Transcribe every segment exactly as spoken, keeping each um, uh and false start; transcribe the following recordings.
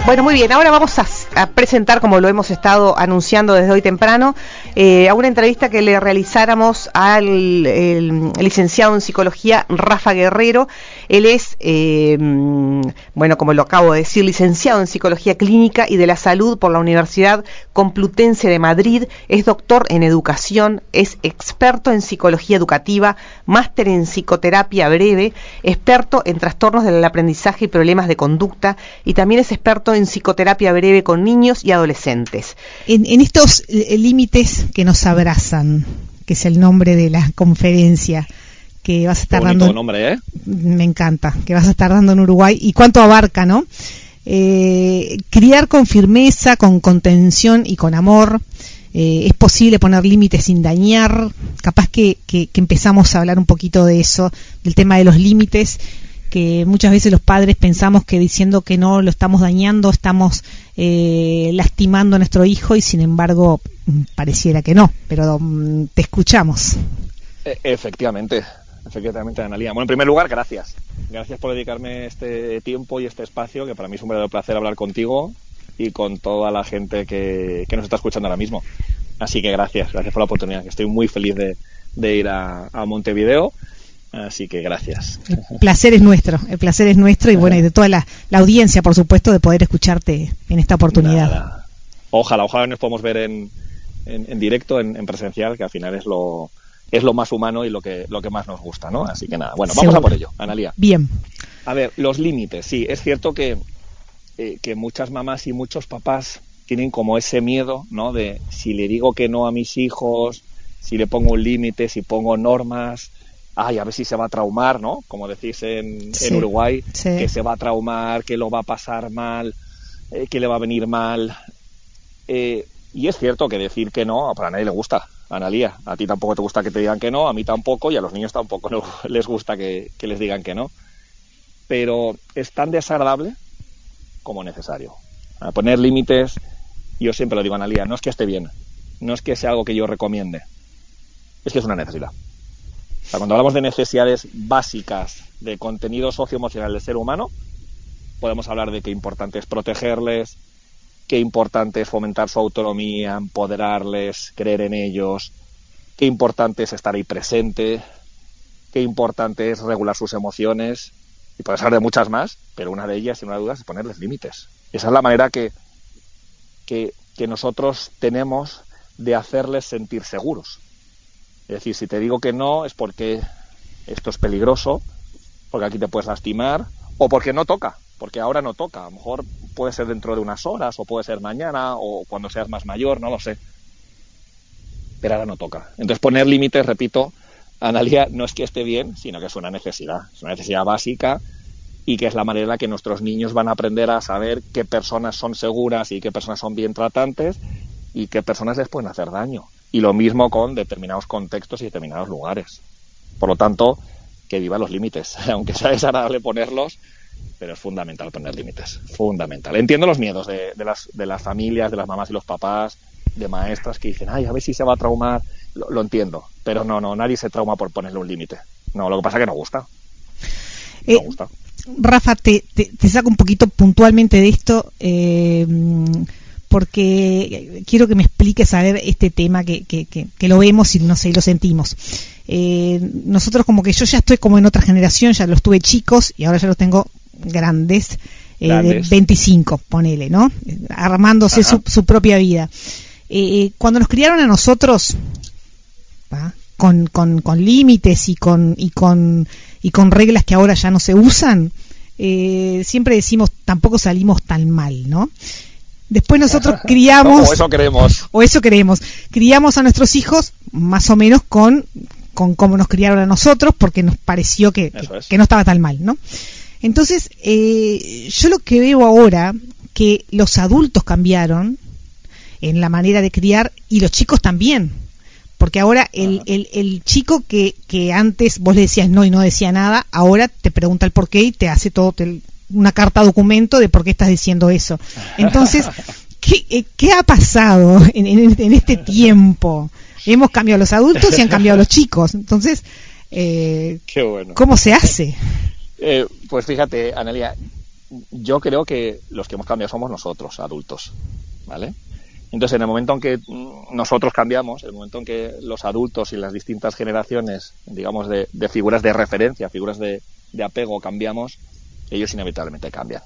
Bueno, muy bien, ahora vamos a, a presentar, como lo hemos estado anunciando desde hoy temprano, eh, a una entrevista que le realizáramos al el, el licenciado en psicología Rafa Guerrero. Él es, eh, bueno, como lo acabo de decir, licenciado en psicología clínica y de la salud por la Universidad Complutense de Madrid, es doctor en educación, es experto en psicología educativa, máster en psicoterapia breve, experto en trastornos del aprendizaje y problemas de conducta, y también es experto en psicoterapia breve con niños y adolescentes. En, en estos eh, límites que nos abrazan, que es el nombre de la conferencia que vas a estar dando. Bonito nombre, ¿eh? Me encanta, que vas a estar dando en Uruguay. ¿Y cuánto abarca, no? Eh, criar con firmeza, con contención y con amor. Eh, es posible poner límites sin dañar. Capaz que, que, que empezamos a hablar un poquito de eso, del tema de los límites, que muchas veces los padres pensamos que diciendo que no lo estamos dañando, estamos eh, lastimando a nuestro hijo, y sin embargo pareciera que no, pero um, te escuchamos. E- efectivamente, efectivamente, Analía. Bueno, en primer lugar, gracias. Gracias por dedicarme este tiempo y este espacio, que para mí es un verdadero placer hablar contigo y con toda la gente que, que nos está escuchando ahora mismo. Así que gracias, gracias por la oportunidad, que estoy muy feliz de, de ir a, a Montevideo. Así que gracias. El placer es nuestro, el placer es nuestro y bueno, y de toda la, la audiencia, por supuesto, de poder escucharte en esta oportunidad. Nada. Ojalá, ojalá nos podamos ver en, en, en directo, en, en presencial, que al final es lo es lo más humano y lo que lo que más nos gusta, ¿no? Así que nada, bueno, vamos Seguro. a por ello, Analía. Bien. A ver, los límites, sí, es cierto que, eh, que muchas mamás y muchos papás tienen como ese miedo, ¿no? De si le digo que no a mis hijos, si le pongo un límite, si pongo normas, ay, a ver si se va a traumar, ¿no? Como decís en, Sí, en Uruguay, sí. que se va a traumar, que lo va a pasar mal, eh, que le va a venir mal. Eh, y es cierto que decir que no, para nadie le gusta, Analía. A ti tampoco te gusta que te digan que no, a mí tampoco, y a los niños tampoco no les gusta que, que les digan que no. Pero es tan desagradable como necesario. A poner límites, yo siempre lo digo, Analía, no es que esté bien, no es que sea algo que yo recomiende, es que es una necesidad. O sea, cuando hablamos de necesidades básicas de contenido socioemocional del ser humano, podemos hablar de qué importante es protegerles, qué importante es fomentar su autonomía, empoderarles, creer en ellos, qué importante es estar ahí presente, qué importante es regular sus emociones, y puede ser de muchas más, pero una de ellas, sin una duda, es ponerles límites. Esa es la manera que, que, que nosotros tenemos de hacerles sentir seguros. Es decir, si te digo que no es porque esto es peligroso, porque aquí te puedes lastimar, o porque no toca, porque ahora no toca. A lo mejor puede ser dentro de unas horas, o puede ser mañana, o cuando seas más mayor, no lo sé. Pero ahora no toca. Entonces poner límites, repito, Analía, no es que esté bien, sino que es una necesidad. Es una necesidad básica, y que es la manera en la que nuestros niños van a aprender a saber qué personas son seguras y qué personas son bien tratantes y qué personas les pueden hacer daño. Y lo mismo con determinados contextos y determinados lugares. Por lo tanto, que viva los límites, aunque sea desagradable ponerlos, pero es fundamental poner límites, fundamental. Entiendo los miedos de, de, las, de las familias, de las mamás y los papás, de maestras que dicen, ay, a ver si se va a traumar, lo, lo entiendo, pero no, no, nadie se trauma por ponerle un límite. No, lo que pasa es que no gusta. No Eh, gusta. Rafa, te, te, te saco un poquito puntualmente de esto, eh, porque quiero que me expliques a ver este tema que, que, que, que lo vemos y no sé, lo sentimos. Eh, nosotros como que yo ya estoy como en otra generación, ya los tuve chicos y ahora ya los tengo grandes, eh, grandes. de veinticinco, ponele, ¿no? Armándose su, su propia vida. Eh, cuando nos criaron a nosotros, ¿va? con, con, con límites y con, y con y con reglas que ahora ya no se usan, eh, siempre decimos tampoco salimos tan mal, ¿no? Después nosotros criamos, o eso queremos, o eso queremos, criamos a nuestros hijos más o menos con, con cómo nos criaron a nosotros, porque nos pareció que, que, es. que no estaba tan mal, ¿no? Entonces, eh, yo lo que veo ahora, que los adultos cambiaron en la manera de criar y los chicos también. Porque ahora el, el, el chico que, que antes vos le decías no y no decía nada, ahora te pregunta el por qué y te hace todo te, una carta documento de por qué estás diciendo eso. Entonces, ¿qué, qué ha pasado en, en, en este tiempo? Hemos cambiado los adultos y han cambiado los chicos. Entonces, eh, qué bueno. ¿Cómo se hace? Eh, pues fíjate, Analía, yo creo que los que hemos cambiado somos nosotros, adultos, ¿vale? Entonces, en el momento en que nosotros cambiamos, en el momento en que los adultos y las distintas generaciones, digamos, de, de figuras de referencia, figuras de, de apego, cambiamos, ellos inevitablemente cambian.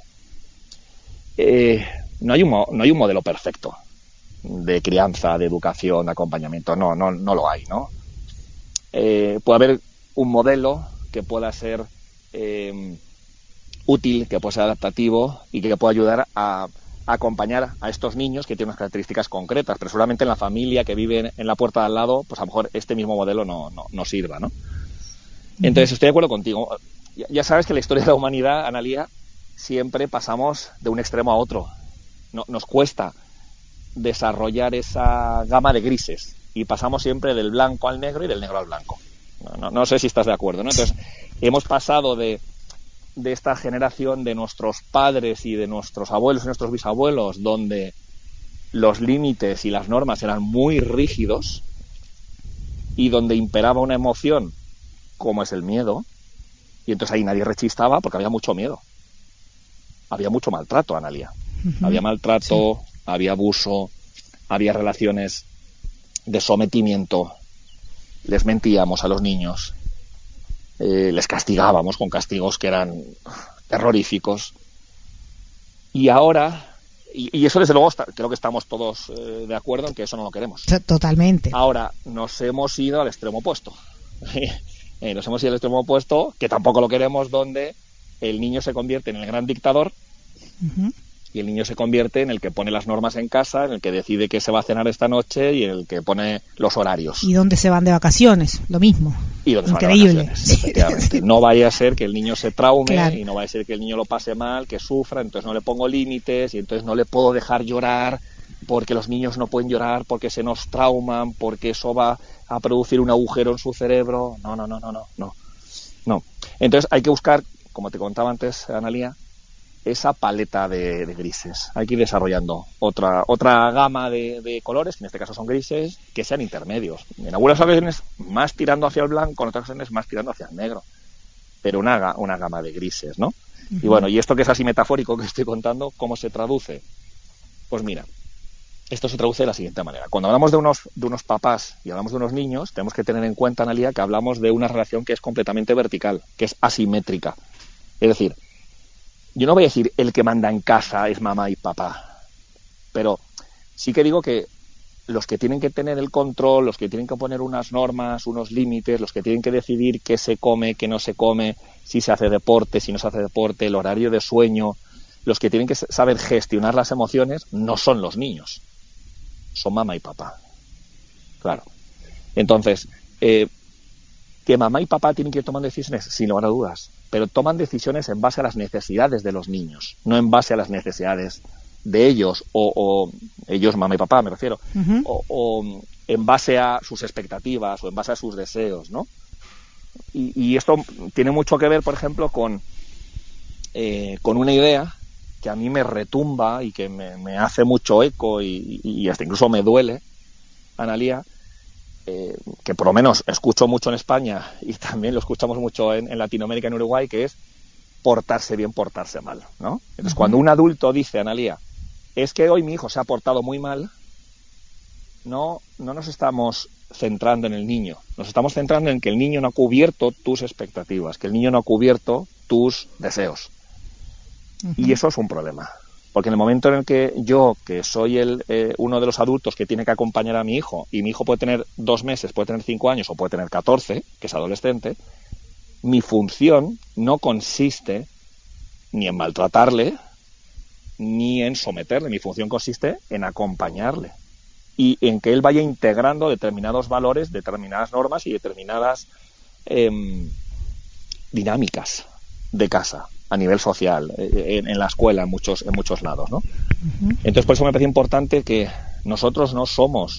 Eh, no hay un, no hay un modelo perfecto de crianza, de educación, de acompañamiento. No, no, no lo hay, ¿no? Eh, puede haber un modelo que pueda ser eh, útil, que pueda ser adaptativo y que pueda ayudar a acompañar a estos niños que tienen unas características concretas, pero seguramente en la familia que vive en, en la puerta de al lado, pues a lo mejor este mismo modelo no, no, no sirva, ¿no? Entonces estoy de acuerdo contigo. Ya, ya sabes que en la historia de la humanidad, Analía, siempre pasamos de un extremo a otro. No, nos cuesta desarrollar esa gama de grises y pasamos siempre del blanco al negro y del negro al blanco. No, no, no sé si estás de acuerdo, ¿no? Entonces hemos pasado de de esta generación de nuestros padres y de nuestros abuelos y nuestros bisabuelos, donde los límites y las normas eran muy rígidos y donde imperaba una emoción como es el miedo, y entonces ahí nadie rechistaba porque había mucho miedo. Había mucho maltrato, Analía. Uh-huh. Había maltrato, sí. Había abuso, había relaciones de sometimiento, les mentíamos a los niños. Eh, les castigábamos con castigos que eran terroríficos. Y ahora, y, y eso desde luego está, creo que estamos todos eh, de acuerdo en que eso no lo queremos. Totalmente. Ahora, nos hemos ido al extremo opuesto. eh, nos hemos ido al extremo opuesto, que tampoco lo queremos, donde el niño se convierte en el gran dictador. Uh-huh. Y el niño se convierte en el que pone las normas en casa, en el que decide qué se va a cenar esta noche y en el que pone los horarios. Y dónde se van de vacaciones, lo mismo. Y dónde Increíble. Se van de vacaciones, efectivamente. No vaya a ser que el niño se traume, claro. Y no vaya a ser que el niño lo pase mal, que sufra, entonces no le pongo límites y entonces no le puedo dejar llorar porque los niños no pueden llorar porque se nos trauman, porque eso va a producir un agujero en su cerebro. No, no, no, no, no, no. no. Entonces hay que buscar, como te contaba antes, Analía, esa paleta de, de grises. Hay que ir desarrollando otra otra gama de, de colores, que en este caso son grises, que sean intermedios. En algunas ocasiones más tirando hacia el blanco, en otras ocasiones más tirando hacia el negro. Pero una, una gama de grises, ¿no? Uh-huh. Y bueno, y esto que es así metafórico que estoy contando, ¿cómo se traduce? Pues mira, esto se traduce de la siguiente manera. Cuando hablamos de unos, de unos papás y hablamos de unos niños, tenemos que tener en cuenta, Analía, que hablamos de una relación que es completamente vertical, que es asimétrica. Es decir, yo no voy a decir el que manda en casa es mamá y papá, pero sí que digo que los que tienen que tener el control, los que tienen que poner unas normas, unos límites, los que tienen que decidir qué se come, qué no se come, si se hace deporte, si no se hace deporte, el horario de sueño, los que tienen que saber gestionar las emociones no son los niños, son mamá y papá. Claro. Entonces, eh, que mamá y papá tienen que ir tomando decisiones, sin lugar a dudas, pero toman decisiones en base a las necesidades de los niños, no en base a las necesidades de ellos, o, o ellos, mamá y papá, me refiero, uh-huh. o, o en base a sus expectativas, o en base a sus deseos, ¿no? Y, y esto tiene mucho que ver, por ejemplo, con, eh, con una idea que a mí me retumba y que me, me hace mucho eco y, y hasta incluso me duele, Analía, Eh, que por lo menos escucho mucho en España y también lo escuchamos mucho en, en Latinoamérica, en Uruguay, que es portarse bien, portarse mal, ¿no? Entonces, uh-huh. Cuando un adulto dice, Analía, es que hoy mi hijo se ha portado muy mal, no, no nos estamos centrando en el niño, nos estamos centrando en que el niño no ha cubierto tus expectativas, que el niño no ha cubierto tus deseos. Uh-huh. Y eso es un problema. Porque en el momento en el que yo, que soy el eh, uno de los adultos que tiene que acompañar a mi hijo, y mi hijo puede tener dos meses, puede tener cinco años o puede tener catorce, que es adolescente, mi función no consiste ni en maltratarle, ni en someterle. Mi función consiste en acompañarle y en que él vaya integrando determinados valores, determinadas normas y determinadas eh, dinámicas de casa, a nivel social, en, en la escuela, en muchos, en muchos lados, ¿no? Uh-huh. Entonces, por eso me parece importante que nosotros no somos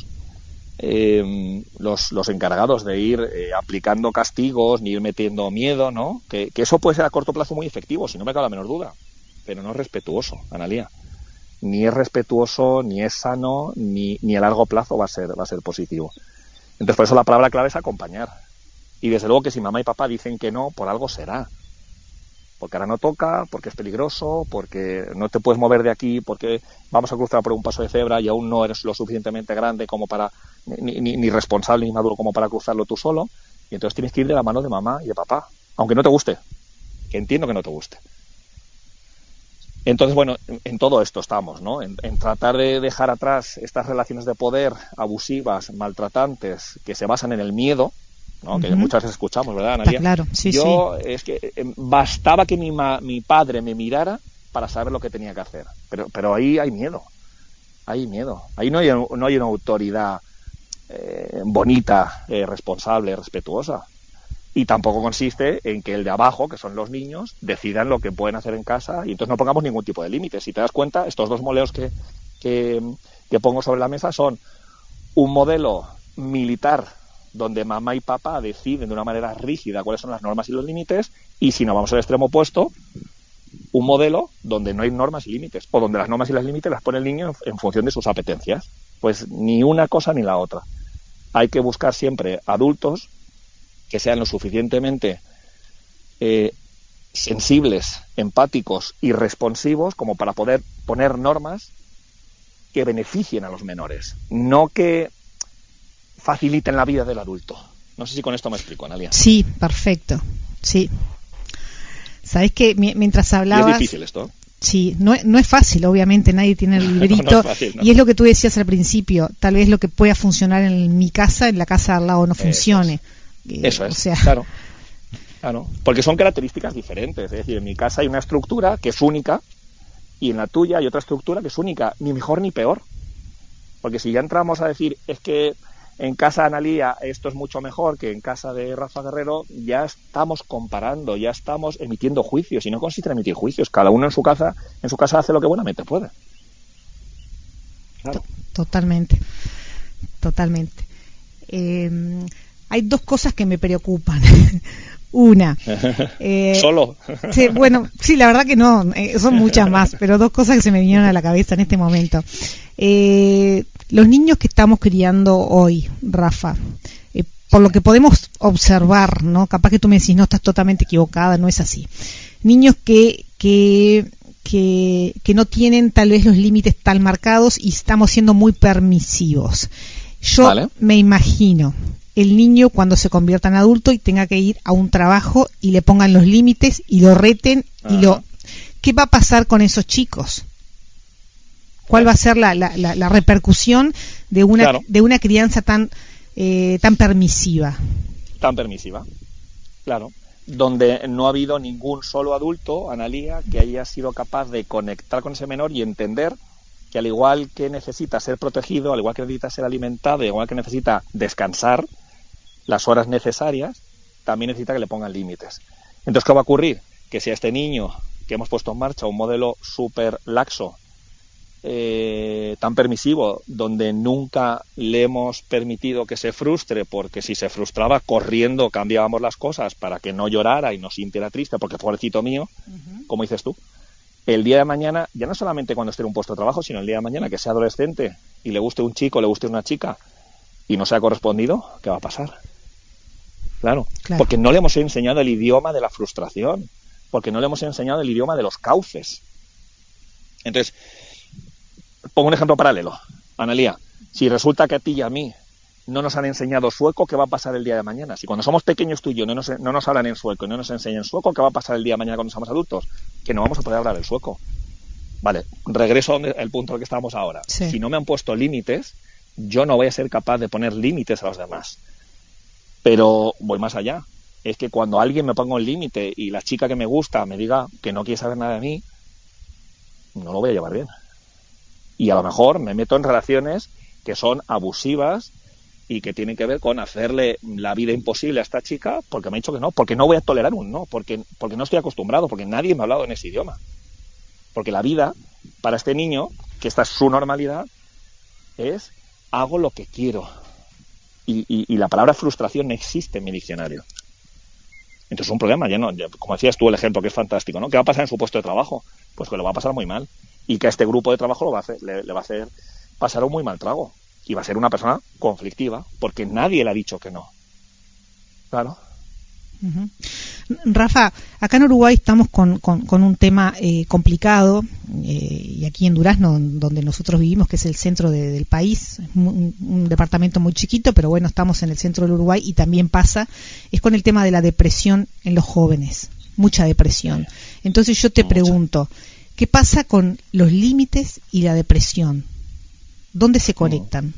eh, los, los encargados de ir eh, aplicando castigos, ni ir metiendo miedo, ¿no? Que, que eso puede ser a corto plazo muy efectivo, si no me cabe la menor duda, pero no es respetuoso, Analía. Ni es respetuoso, ni es sano, ni, ni a largo plazo va a ser, va a ser positivo. Entonces, por eso la palabra clave es acompañar. Y desde luego que si mamá y papá dicen que no, por algo será. porque ahora no toca, porque es peligroso, porque no te puedes mover de aquí, porque vamos a cruzar por un paso de cebra y aún no eres lo suficientemente grande como para, ni, ni, ni responsable ni maduro como para cruzarlo tú solo, y entonces tienes que ir de la mano de mamá y de papá, aunque no te guste, que entiendo que no te guste. Entonces, bueno, en, en todo esto estamos, ¿no? En, en tratar de dejar atrás estas relaciones de poder abusivas, maltratantes, que se basan en el miedo, ¿no? Uh-huh. Que muchas veces escuchamos, ¿verdad, Analía? Está claro, sí, Yo, sí. es que eh, bastaba que mi, ma, mi padre me mirara para saber lo que tenía que hacer. Pero, pero ahí hay miedo, hay miedo. Ahí no hay, no hay una autoridad eh, bonita, eh, responsable, respetuosa. Y tampoco consiste en que el de abajo, que son los niños, decidan lo que pueden hacer en casa y entonces no pongamos ningún tipo de límites. Si te das cuenta, estos dos modelos que, que, que pongo sobre la mesa son un modelo militar donde mamá y papá deciden de una manera rígida cuáles son las normas y los límites, y si no vamos al extremo opuesto, un modelo donde no hay normas y límites, o donde las normas y los límites las pone el niño en, en función de sus apetencias. Pues ni una cosa ni la otra. Hay que buscar siempre adultos que sean lo suficientemente eh, sensibles, empáticos y responsivos como para poder poner normas que beneficien a los menores, no que faciliten la vida del adulto. No sé si con esto me explico, Analia. Sí, perfecto. Sí. Sabes que mientras hablabas. Y es difícil esto. Sí, no, no es fácil, obviamente, nadie tiene el librito. No, no es fácil, no. Y es lo que tú decías al principio, tal vez lo que pueda funcionar en mi casa, en la casa de al lado no funcione. Eso es, eh, Eso es. O sea... claro. Claro, porque son características diferentes. Es decir, en mi casa hay una estructura que es única y en la tuya hay otra estructura que es única, ni mejor ni peor. Porque si ya entramos a decir, es que en casa de Analía esto es mucho mejor que en casa de Rafa Guerrero, ya estamos comparando, ya estamos emitiendo juicios, y no consiste en emitir juicios. Cada uno en su casa, en su casa hace lo que buenamente puede. Claro. Totalmente, totalmente. Eh, hay dos cosas que me preocupan. Una. Eh, ¿Solo? Sí, bueno, sí, la verdad que no, eh, son muchas más, pero dos cosas que se me vinieron a la cabeza en este momento. Eh, los niños que estamos criando hoy, Rafa, eh, por lo que podemos observar, ¿no? Capaz que tú me decís, no, estás totalmente equivocada, no es así. Niños que, que, que, que no tienen tal vez los límites tan marcados y estamos siendo muy permisivos. Yo vale. me imagino el niño cuando se convierta en adulto y tenga que ir a un trabajo y le pongan los límites y lo reten. Ajá. Y lo ¿qué va a pasar con esos chicos? ¿Cuál va a ser la, la, la, la repercusión de una claro. de una crianza tan eh, tan permisiva? Tan permisiva, claro. Donde no ha habido ningún solo adulto, Analía, que haya sido capaz de conectar con ese menor y entender que al igual que necesita ser protegido, al igual que necesita ser alimentado, al igual que necesita descansar las horas necesarias, también necesita que le pongan límites. Entonces, ¿qué va a ocurrir? Que si a este niño que hemos puesto en marcha un modelo súper laxo, eh, tan permisivo, donde nunca le hemos permitido que se frustre, porque si se frustraba corriendo cambiábamos las cosas para que no llorara y no sintiera triste, porque pobrecito mío, uh-huh. como dices tú, el día de mañana, ya no solamente cuando esté en un puesto de trabajo, sino el día de mañana que sea adolescente y le guste un chico, le guste una chica y no sea correspondido, ¿qué va a pasar? Claro, claro, porque no le hemos enseñado el idioma de la frustración, porque no le hemos enseñado el idioma de los cauces. Entonces, pongo un ejemplo paralelo. Analía, si resulta que a ti y a mí no nos han enseñado sueco, ¿qué va a pasar el día de mañana? Si cuando somos pequeños tú y yo no nos, no nos hablan en sueco y no nos enseñan sueco, ¿qué va a pasar el día de mañana cuando somos adultos? Que no vamos a poder hablar el sueco. Vale, regreso al punto al que estamos ahora. Sí. Si no me han puesto límites, yo no voy a ser capaz de poner límites a los demás. Pero voy más allá. Es que cuando alguien me ponga un límite y la chica que me gusta me diga que no quiere saber nada de mí, no lo voy a llevar bien. Y a lo mejor me meto en relaciones que son abusivas y que tienen que ver con hacerle la vida imposible a esta chica porque me ha dicho que no, porque no voy a tolerar un no, porque, porque no estoy acostumbrado, porque nadie me ha hablado en ese idioma. Porque la vida, para este niño, que esta es su normalidad, es hago lo que quiero. Y, y, y la palabra frustración no existe en mi diccionario. Entonces es un problema, ya no, ya, como decías tú el ejemplo, que es fantástico, ¿no? ¿Qué va a pasar en su puesto de trabajo? Pues que lo va a pasar muy mal. Y que a este grupo de trabajo lo va a hacer, le, le va a hacer pasar un muy mal trago. Y va a ser una persona conflictiva, porque nadie le ha dicho que no. Claro. Uh-huh. Rafa, acá en Uruguay estamos con, con, con un tema eh, complicado, eh, y aquí en Durazno, donde nosotros vivimos, que es el centro de, del país, es un, un departamento muy chiquito, pero bueno, estamos en el centro del Uruguay y también pasa, es con el tema de la depresión en los jóvenes, mucha depresión. Entonces yo te Mucha. pregunto, ¿qué pasa con los límites y la depresión? ¿Dónde se conectan?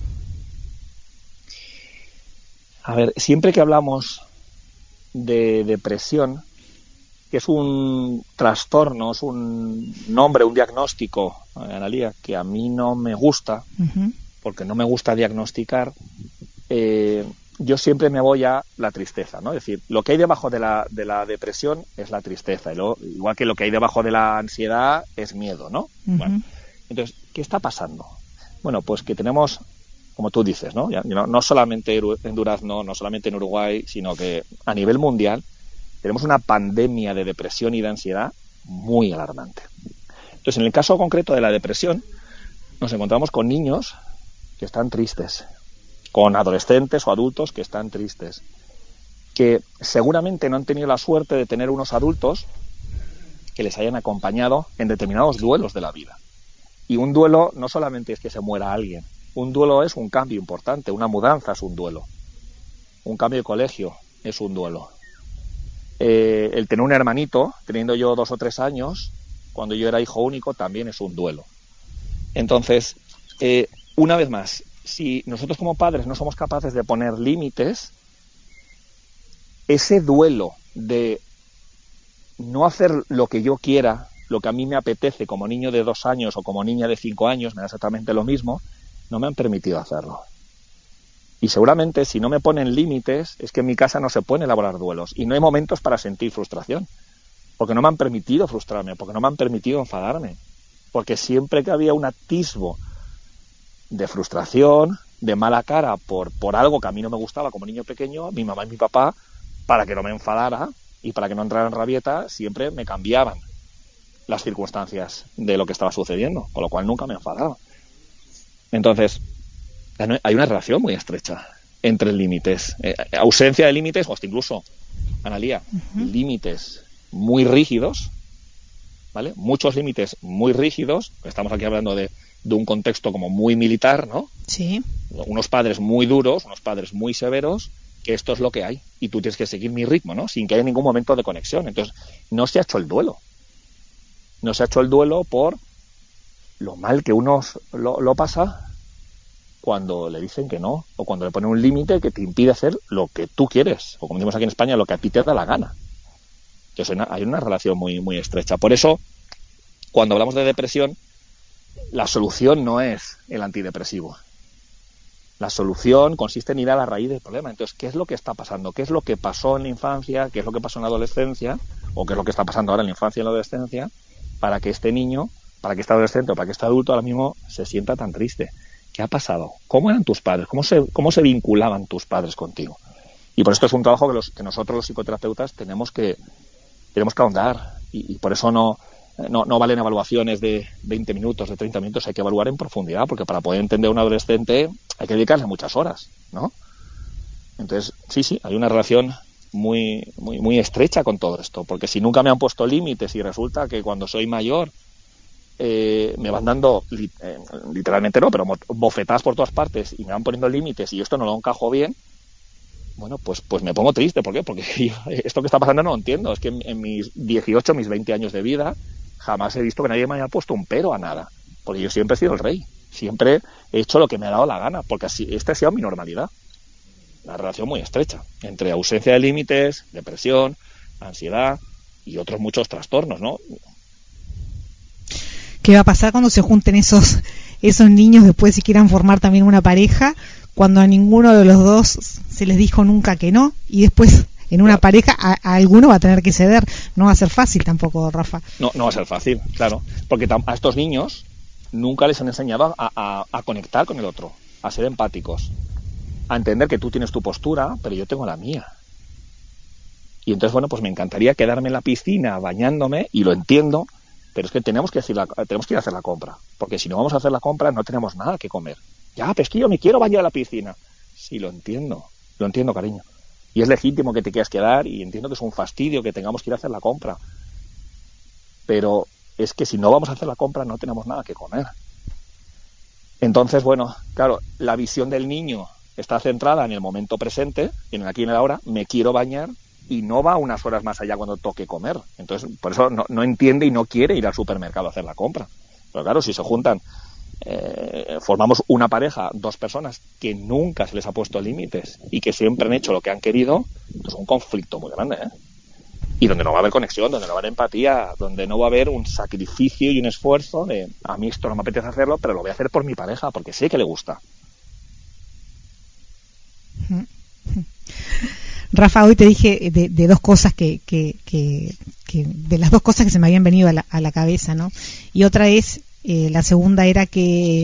A ver, siempre que hablamos de depresión, que es un trastorno, es un nombre, un diagnóstico, Analía, que a mí no me gusta, uh-huh. porque no me gusta diagnosticar, eh, yo siempre me voy a la tristeza, ¿no? Es decir, lo que hay debajo de la, de la depresión es la tristeza, y lo, igual que lo que hay debajo de la ansiedad es miedo, ¿no? Uh-huh. Bueno, entonces, ¿qué está pasando? Bueno, pues que tenemos, como tú dices, ¿no? Ya, no, no solamente en Durazno, no solamente en Uruguay, sino que a nivel mundial tenemos una pandemia de depresión y de ansiedad muy alarmante. Entonces, en el caso concreto de la depresión, nos encontramos con niños que están tristes, con adolescentes o adultos que están tristes, que seguramente no han tenido la suerte de tener unos adultos que les hayan acompañado en determinados duelos de la vida. Y un duelo no solamente es que se muera alguien, un duelo es un cambio importante, una mudanza es un duelo, un cambio de colegio es un duelo. Eh, el tener un hermanito, teniendo yo dos o tres años, cuando yo era hijo único, también es un duelo. Entonces, eh, una vez más, si nosotros como padres no somos capaces de poner límites, ese duelo de no hacer lo que yo quiera, lo que a mí me apetece como niño de dos años o como niña de cinco años, me da exactamente lo mismo, no me han permitido hacerlo. Y seguramente si no me ponen límites, es que en mi casa no se pueden elaborar duelos y no hay momentos para sentir frustración, porque no me han permitido frustrarme, porque no me han permitido enfadarme, porque siempre que había un atisbo de frustración, de mala cara por, por algo que a mí no me gustaba como niño pequeño, mi mamá y mi papá, para que no me enfadara y para que no entrara en rabieta, siempre me cambiaban las circunstancias de lo que estaba sucediendo, con lo cual nunca me enfadaba. Entonces, hay una relación muy estrecha entre límites, eh, ausencia de límites, o hasta incluso, Analía, uh-huh. límites muy rígidos, ¿vale? Muchos límites muy rígidos, estamos aquí hablando de, de un contexto como muy militar, ¿no? Sí. Unos padres muy duros, unos padres muy severos, que esto es lo que hay, y tú tienes que seguir mi ritmo, ¿no? Sin que haya ningún momento de conexión. Entonces, no se ha hecho el duelo. No se ha hecho el duelo por lo mal que uno lo, lo pasa cuando le dicen que no, o cuando le ponen un límite que te impide hacer lo que tú quieres, o como decimos aquí en España, lo que a ti te da la gana. Entonces hay una relación muy, muy estrecha. Por eso, cuando hablamos de depresión, la solución no es el antidepresivo. La solución consiste en ir a la raíz del problema. Entonces, ¿qué es lo que está pasando? ¿Qué es lo que pasó en la infancia? ¿Qué es lo que pasó en la adolescencia? ¿O qué es lo que está pasando ahora en la infancia y en la adolescencia? Para que este niño, para que este adolescente o para que este adulto ahora mismo se sienta tan triste. ¿Qué ha pasado? ¿Cómo eran tus padres? ¿Cómo se, cómo se vinculaban tus padres contigo? Y por esto es un trabajo que, los, que nosotros los psicoterapeutas tenemos que, tenemos que ahondar. Y, y por eso no, no, no valen evaluaciones de veinte minutos, de treinta minutos. Hay que evaluar en profundidad, porque para poder entender a un adolescente hay que dedicarle muchas horas, ¿no? Entonces, sí, sí, hay una relación muy, muy, muy estrecha con todo esto. Porque si nunca me han puesto límites y resulta que cuando soy mayor Eh, me van dando, eh, literalmente no, pero bofetadas por todas partes y me van poniendo límites y yo esto no lo encajo bien, bueno, pues pues me pongo triste. ¿Por qué? Porque yo, esto que está pasando no lo entiendo. Es que en, en mis dieciocho, mis veinte años de vida jamás he visto que nadie me haya puesto un pero a nada, porque yo siempre he sido el rey, siempre he hecho lo que me ha dado la gana, porque así, esta ha sido mi normalidad. Una relación muy estrecha entre ausencia de límites, depresión, ansiedad y otros muchos trastornos, ¿no? ¿Qué va a pasar cuando se junten esos esos niños después si quieran formar también una pareja, cuando a ninguno de los dos se les dijo nunca que no, y después en una claro. pareja a, a alguno va a tener que ceder? No va a ser fácil tampoco, Rafa. No, no va a ser fácil, claro, porque a estos niños nunca les han enseñado a, a, a conectar con el otro, a ser empáticos, a entender que tú tienes tu postura, pero yo tengo la mía. Y entonces, bueno, pues me encantaría quedarme en la piscina bañándome, y lo entiendo, pero es que tenemos que, decir la, tenemos que ir a hacer la compra, porque si no vamos a hacer la compra no tenemos nada que comer. Ya, pero es que yo me quiero bañar a la piscina. Sí, lo entiendo, lo entiendo, cariño, Y es legítimo que te quieras quedar y entiendo que es un fastidio que tengamos que ir a hacer la compra. Pero es que si no vamos a hacer la compra no tenemos nada que comer. Entonces, bueno, claro, la visión del niño está centrada en el momento presente, en el aquí y en el ahora, me quiero bañar y no va unas horas más allá cuando toque comer. Entonces, por eso no, no entiende y no quiere ir al supermercado a hacer la compra. Pero claro, si se juntan, eh, formamos una pareja, dos personas que nunca se les ha puesto límites y que siempre han hecho lo que han querido, es un conflicto muy grande, ¿eh? Y donde no va a haber conexión, donde no va a haber empatía, donde no va a haber un sacrificio y un esfuerzo de a mí esto no me apetece hacerlo, pero lo voy a hacer por mi pareja, porque sé que le gusta. Rafa, hoy te dije de, de dos cosas que, que, que, que, de las dos cosas que se me habían venido a la, a la cabeza, ¿no? Y otra es, eh, la segunda era que,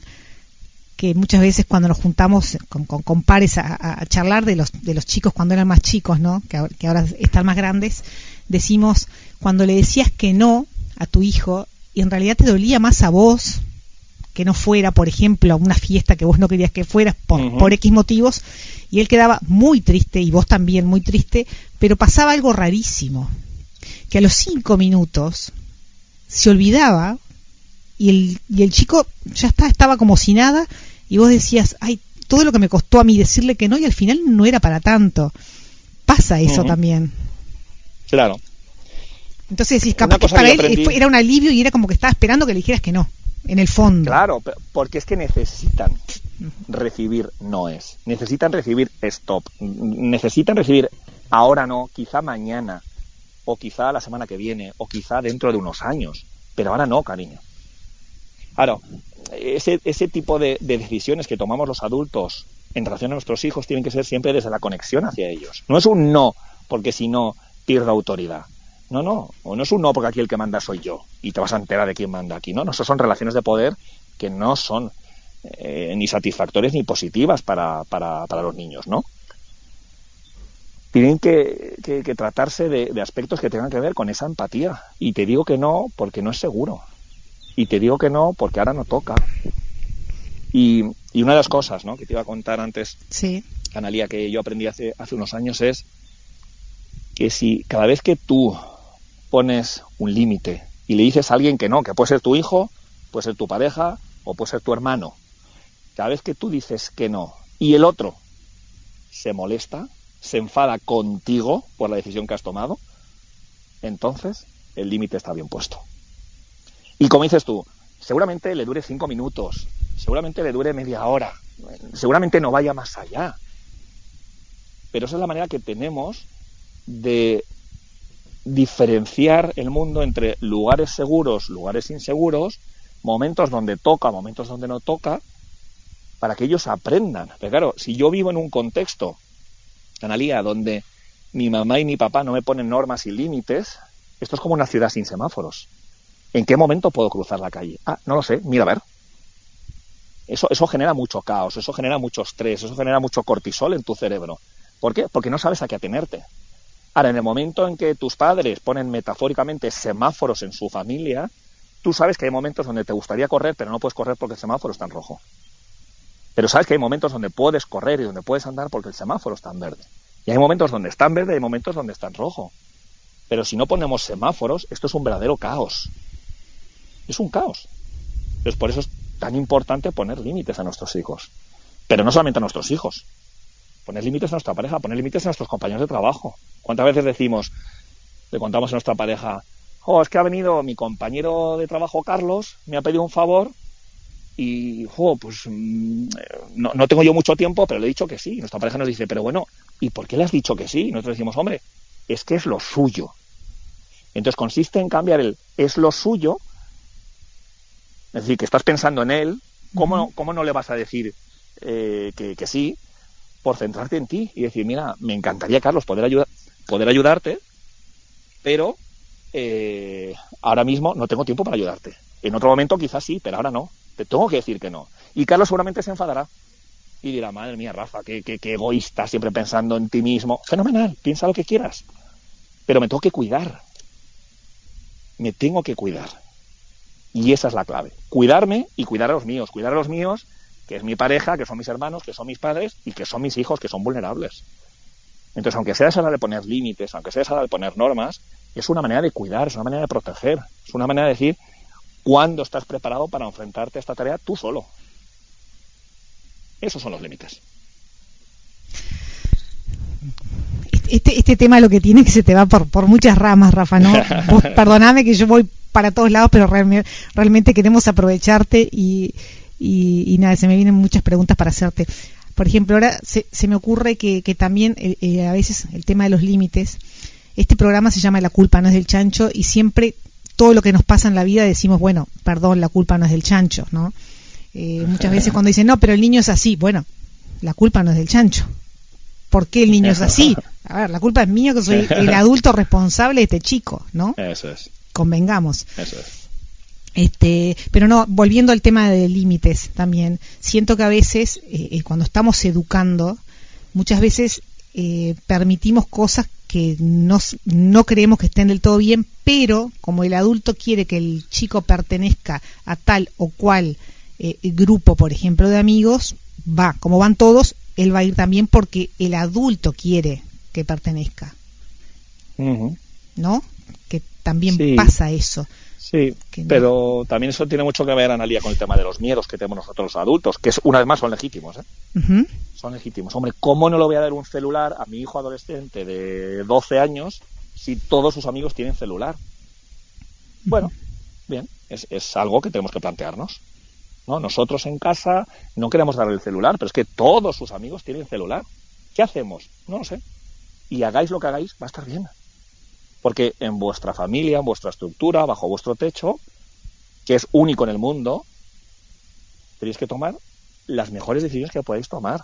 que muchas veces cuando nos juntamos con, con, con pares a, a, a charlar de los, de los chicos cuando eran más chicos, ¿no? Que, que ahora están más grandes, decimos, cuando le decías que no a tu hijo y en realidad te dolía más a vos que no fuera, por ejemplo, a una fiesta que vos no querías que fueras por, uh-huh. por X motivos, y él quedaba muy triste y vos también muy triste, pero pasaba algo rarísimo, que a los cinco minutos se olvidaba y el, y el chico ya está, estaba como si nada, y vos decías, ay, todo lo que me costó a mí decirle que no, y al final no era para tanto. Pasa eso uh-huh. también. Claro. Entonces decís, capaz que para él aprendí... era un alivio y era como que estaba esperando que le dijeras que no, en el fondo. Claro, porque es que necesitan recibir noes, necesitan recibir stop, necesitan recibir ahora no, quizá mañana, o quizá la semana que viene, o quizá dentro de unos años, pero ahora no, cariño. Claro, ese, ese tipo de, de decisiones que tomamos los adultos en relación a nuestros hijos tienen que ser siempre desde la conexión hacia ellos. No es un no, porque si no pierdo autoridad. No, no, o no es un no porque aquí el que manda soy yo y te vas a enterar de quién manda aquí, ¿no? No, eso son relaciones de poder que no son eh, ni satisfactorias ni positivas para, para, para los niños, ¿no? Tienen que, que, que tratarse de, de aspectos que tengan que ver con esa empatía. Y te digo que no porque no es seguro. Y te digo que no porque ahora no toca. Y, y una de las cosas, ¿no?, que te iba a contar antes, sí. Analía, que yo aprendí hace, hace unos años es que si cada vez que tú pones un límite y le dices a alguien que no, que puede ser tu hijo, puede ser tu pareja o puede ser tu hermano, cada vez que tú dices que no y el otro se molesta, se enfada contigo por la decisión que has tomado, entonces el límite está bien puesto. Y como dices tú, seguramente le dure cinco minutos, seguramente le dure media hora, seguramente no vaya más allá, pero esa es la manera que tenemos de diferenciar el mundo entre lugares seguros, lugares inseguros, momentos donde toca, momentos donde no toca, para que ellos aprendan. Pero claro, si yo vivo en un contexto, Analía, donde mi mamá y mi papá no me ponen normas y límites, esto es como una ciudad sin semáforos. ¿En qué momento puedo cruzar la calle? Ah, no lo sé, mira a ver. Eso, eso genera mucho caos, eso genera mucho estrés, eso genera mucho cortisol en tu cerebro. ¿Por qué? Porque no sabes a qué atenerte. Ahora, en el momento en que tus padres ponen metafóricamente semáforos en su familia, tú sabes que hay momentos donde te gustaría correr, pero no puedes correr porque el semáforo está en rojo. Pero sabes que hay momentos donde puedes correr y donde puedes andar porque el semáforo está en verde. Y hay momentos donde está en verde y hay momentos donde está en rojo. Pero si no ponemos semáforos, esto es un verdadero caos. Es un caos. Entonces, por eso es tan importante poner límites a nuestros hijos. Pero no solamente a nuestros hijos. Poner límites a nuestra pareja, poner límites a nuestros compañeros de trabajo. ¿Cuántas veces decimos, le contamos a nuestra pareja, oh, es que ha venido mi compañero de trabajo, Carlos, me ha pedido un favor y, oh, pues no, no tengo yo mucho tiempo, pero le he dicho que sí. Y nuestra pareja nos dice, pero bueno, ¿y por qué le has dicho que sí? Y nosotros decimos, hombre, es que es lo suyo. Entonces consiste en cambiar el es lo suyo, es decir, que estás pensando en él, ¿cómo, uh-huh. ¿cómo no le vas a decir eh, que, que sí? Por centrarte en ti y decir, mira, me encantaría, Carlos, poder, ayudar, poder ayudarte, pero eh, ahora mismo no tengo tiempo para ayudarte. En otro momento quizás sí, pero ahora no. Te tengo que decir que no. Y Carlos seguramente se enfadará y dirá, madre mía, Rafa, qué, qué, qué egoísta, siempre pensando en ti mismo. Fenomenal, piensa lo que quieras. Pero me tengo que cuidar. Me tengo que cuidar. Y esa es la clave. Cuidarme y cuidar a los míos. Cuidar a los míos, que es mi pareja, que son mis hermanos, que son mis padres y que son mis hijos, que son vulnerables. Entonces, aunque sea esa hora de poner límites, aunque sea esa hora de poner normas, es una manera de cuidar, es una manera de proteger, es una manera de decir cuándo estás preparado para enfrentarte a esta tarea tú solo. Esos son los límites. Este, este tema lo que tiene es que se te va por, por muchas ramas, Rafa, ¿no? Vos, perdoname que yo voy para todos lados, pero real, realmente queremos aprovecharte y, y, y nada, se me vienen muchas preguntas para hacerte. Por ejemplo, ahora se, se me ocurre que, que también eh, eh, a veces el tema de los límites, este programa se llama La culpa no es del chancho y siempre todo lo que nos pasa en la vida decimos, bueno, perdón, la culpa no es del chancho, ¿no? Eh, muchas veces cuando dicen, no, pero el niño es así, bueno, la culpa no es del chancho. ¿Por qué el niño es así? A ver, la culpa es mía que soy el adulto responsable de este chico, ¿no? Eso es. Convengamos. Eso es. Este, pero no, volviendo al tema de límites también, siento que a veces, eh, cuando estamos educando, muchas veces eh, permitimos cosas que no, no creemos que estén del todo bien, pero como el adulto quiere que el chico pertenezca a tal o cual eh, grupo, por ejemplo, de amigos, va, como van todos, él va a ir también porque el adulto quiere que pertenezca. Uh-huh. ¿No? Que también sí. pasa eso. Sí, no. Pero también eso tiene mucho que ver, Analía, con el tema de los miedos que tenemos nosotros los adultos, que es, una vez más son legítimos, ¿eh? Uh-huh. Son legítimos. Hombre, ¿cómo no le voy a dar un celular a mi hijo adolescente de doce años si todos sus amigos tienen celular? Uh-huh. Bueno, bien, es, es algo que tenemos que plantearnos, ¿no? Nosotros en casa no queremos darle el celular, pero es que todos sus amigos tienen celular. ¿Qué hacemos? No lo sé. Y hagáis lo que hagáis, va a estar bien. Porque en vuestra familia, en vuestra estructura, bajo vuestro techo, que es único en el mundo, tenéis que tomar las mejores decisiones que podéis tomar.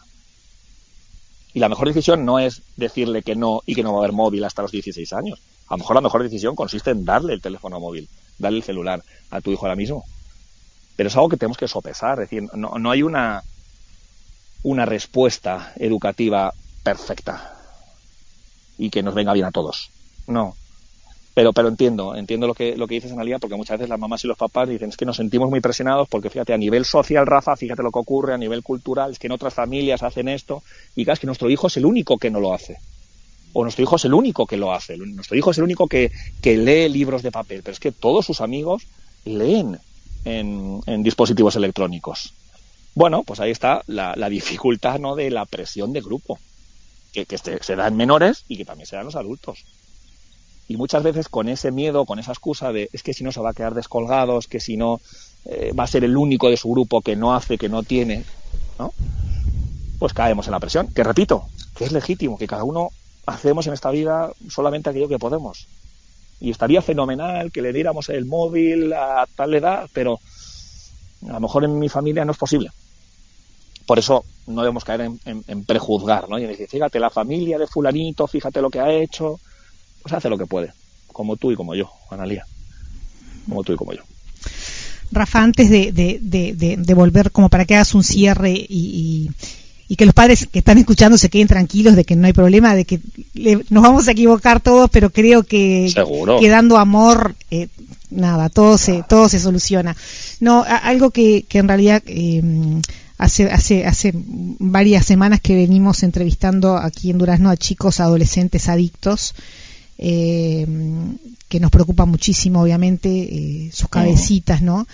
Y la mejor decisión no es decirle que no y que no va a haber móvil hasta los dieciséis años. A lo mejor la mejor decisión consiste en darle el teléfono móvil, darle el celular a tu hijo ahora mismo. Pero es algo que tenemos que sopesar. Es decir, no, no hay una, una respuesta educativa perfecta y que nos venga bien a todos. No. Pero, pero entiendo, entiendo lo que, lo que dices, Analía, porque muchas veces las mamás y los papás dicen es que nos sentimos muy presionados porque, fíjate, a nivel social, Rafa, fíjate lo que ocurre, a nivel cultural, es que en otras familias hacen esto, y claro, es que nuestro hijo es el único que no lo hace. O nuestro hijo es el único que lo hace. Nuestro hijo es el único que, que lee libros de papel, pero es que todos sus amigos leen en, en dispositivos electrónicos. Bueno, pues ahí está la, la dificultad, ¿no?, de la presión de grupo, que, que se, se da en menores y que también se da en los adultos. Y muchas veces con ese miedo, con esa excusa de es que si no se va a quedar descolgado, es que si no eh, va a ser el único de su grupo que no hace, que no tiene, ¿no? Pues caemos en la presión. Que repito, que es legítimo, que cada uno hacemos en esta vida solamente aquello que podemos. Y estaría fenomenal que le diéramos el móvil a tal edad, pero a lo mejor en mi familia no es posible. Por eso no debemos caer en, en, en prejuzgar, ¿no? Y en decir, fíjate, la familia de fulanito, fíjate lo que ha hecho. Pues hace lo que puede, como tú y como yo, Analía, como tú y como yo. Rafa, antes de, de, de, de, de volver, como para que hagas un cierre y, y, y que los padres que están escuchando se queden tranquilos de que no hay problema, de que le, nos vamos a equivocar todos, pero creo que, ¿Seguro? que dando amor, eh, nada, todo se, todo se soluciona. No, a, algo que, que en realidad eh, hace, hace, hace varias semanas que venimos entrevistando aquí en Durazno a chicos adolescentes adictos. Eh, que nos preocupa muchísimo, obviamente, eh, sus cabecitas, ¿no?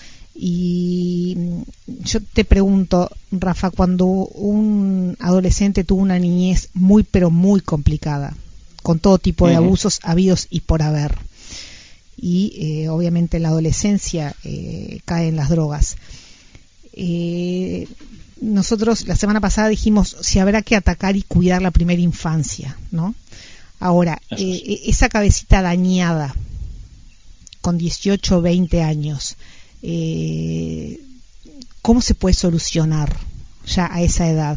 Y yo te pregunto, Rafa, cuando un adolescente tuvo una niñez muy, pero muy complicada, con todo tipo de uh-huh. abusos habidos y por haber, y eh, obviamente en la adolescencia eh, caen las drogas. Eh, nosotros la semana pasada dijimos si habrá que atacar y cuidar la primera infancia, ¿no? Ahora, eh, esa cabecita dañada con dieciocho o veinte años, eh, ¿cómo se puede solucionar ya a esa edad?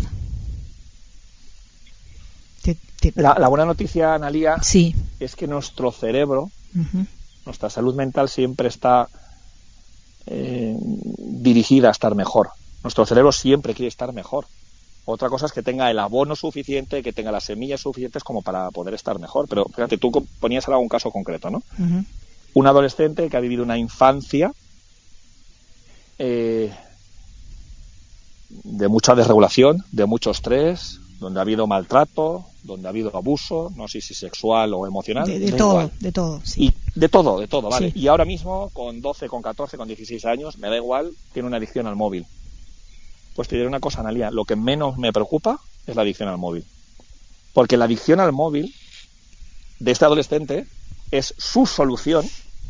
Te, te... La, la buena noticia, Analía, sí. es que nuestro cerebro, uh-huh. nuestra salud mental siempre está eh, dirigida a estar mejor. Nuestro cerebro siempre quiere estar mejor. Otra cosa es que tenga el abono suficiente, que tenga las semillas suficientes como para poder estar mejor. Pero fíjate, tú ponías algún caso concreto, ¿no? Uh-huh. Un adolescente que ha vivido una infancia eh, de mucha desregulación, de mucho estrés, donde ha habido maltrato, donde ha habido abuso, no sé si sexual o emocional. De, de todo, igual. de todo, sí. Y de todo, de todo, ¿vale? Sí. Y ahora mismo, con doce, con catorce, con dieciséis años, me da igual, tiene una adicción al móvil. Pues te diré una cosa, Analía, lo que menos me preocupa es la adicción al móvil. Porque la adicción al móvil de este adolescente es su solución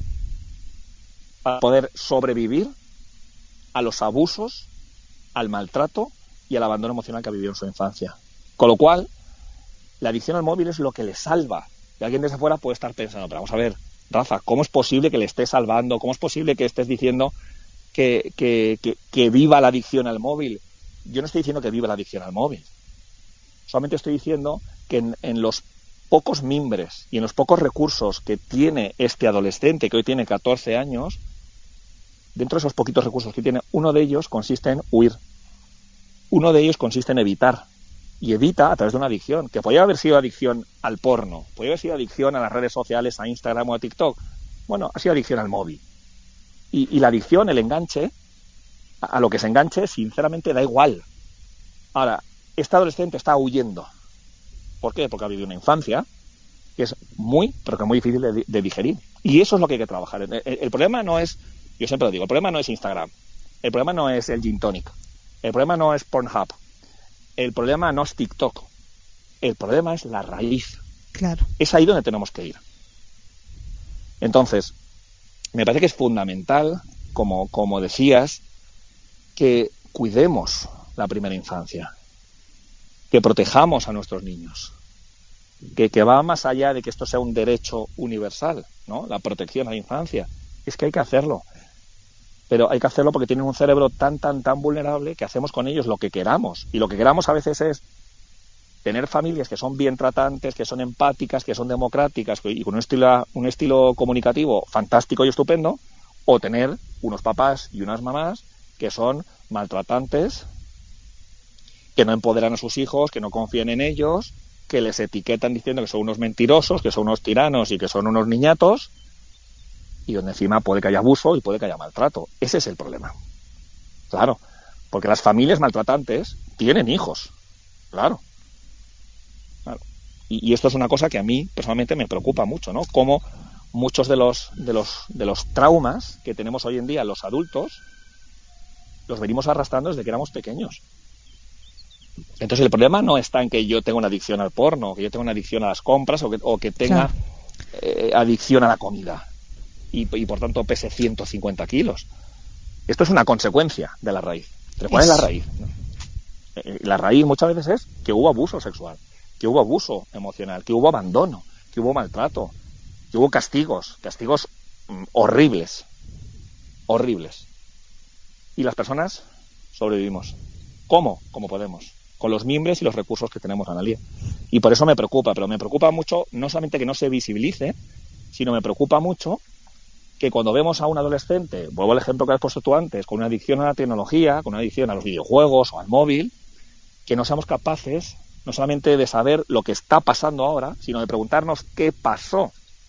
para poder sobrevivir a los abusos, al maltrato y al abandono emocional que ha vivido en su infancia. Con lo cual, la adicción al móvil es lo que le salva. Y alguien desde fuera puede estar pensando, pero vamos a ver, Rafa, ¿cómo es posible que le estés salvando? ¿Cómo es posible que estés diciendo que, que, que, que viva la adicción al móvil? Yo no estoy diciendo que viva la adicción al móvil. Solamente estoy diciendo que en, en los pocos mimbres y en los pocos recursos que tiene este adolescente, que hoy tiene catorce años, dentro de esos poquitos recursos que tiene, uno de ellos consiste en huir. Uno de ellos consiste en evitar. Y evita a través de una adicción, que podría haber sido adicción al porno, podría haber sido adicción a las redes sociales, a Instagram o a TikTok. Bueno, ha sido adicción al móvil. Y, y la adicción, el enganche, a, a lo que se enganche, sinceramente da igual. Ahora, este adolescente está huyendo. ¿Por qué? Porque ha vivido una infancia que es muy, pero que muy difícil de, de digerir. Y eso es lo que hay que trabajar. El, el, el problema no es, yo siempre lo digo, el problema no es Instagram, el problema no es el gin tonic, el problema no es Pornhub, el problema no es TikTok, el problema es la raíz. Claro. Es ahí donde tenemos que ir. Entonces, me parece que es fundamental, como, como decías, que cuidemos la primera infancia, que protejamos a nuestros niños, que, que va más allá de que esto sea un derecho universal, ¿no? La protección a la infancia. Es que hay que hacerlo. Pero hay que hacerlo porque tienen un cerebro tan, tan, tan vulnerable que hacemos con ellos lo que queramos. Y lo que queramos a veces es tener familias que son bien tratantes, que son empáticas, que son democráticas y con un estilo, un estilo comunicativo fantástico y estupendo, o tener unos papás y unas mamás que son maltratantes, que no empoderan a sus hijos, que no confían en ellos, que les etiquetan diciendo que son unos mentirosos, que son unos tiranos y que son unos niñatos, y donde encima puede que haya abuso y puede que haya maltrato. Ese es el problema. Claro, porque las familias maltratantes tienen hijos. Claro. Claro. Y, y esto es una cosa que a mí personalmente me preocupa mucho, ¿no? Cómo muchos de los, de los, de los traumas que tenemos hoy en día los adultos los venimos arrastrando desde que éramos pequeños. Entonces el problema no está en que yo tenga una adicción al porno, que yo tenga una adicción a las compras o que, o que tenga Claro. eh, adicción a la comida. Y, y por tanto pese ciento cincuenta kilos. Esto es una consecuencia de la raíz. ¿Pero cuál es la raíz? La raíz muchas veces es que hubo abuso sexual, que hubo abuso emocional, que hubo abandono, que hubo maltrato, que hubo castigos, castigos mm, horribles, horribles. Y las personas sobrevivimos. ¿Cómo? Como podemos, con los mimbres y los recursos que tenemos, Analía. Y por eso me preocupa, pero me preocupa mucho no solamente que no se visibilice, sino me preocupa mucho que cuando vemos a un adolescente, vuelvo al ejemplo que has puesto tú antes, con una adicción a la tecnología, con una adicción a los videojuegos o al móvil, que no seamos capaces no solamente de saber lo que está pasando ahora, sino de preguntarnos qué pasó.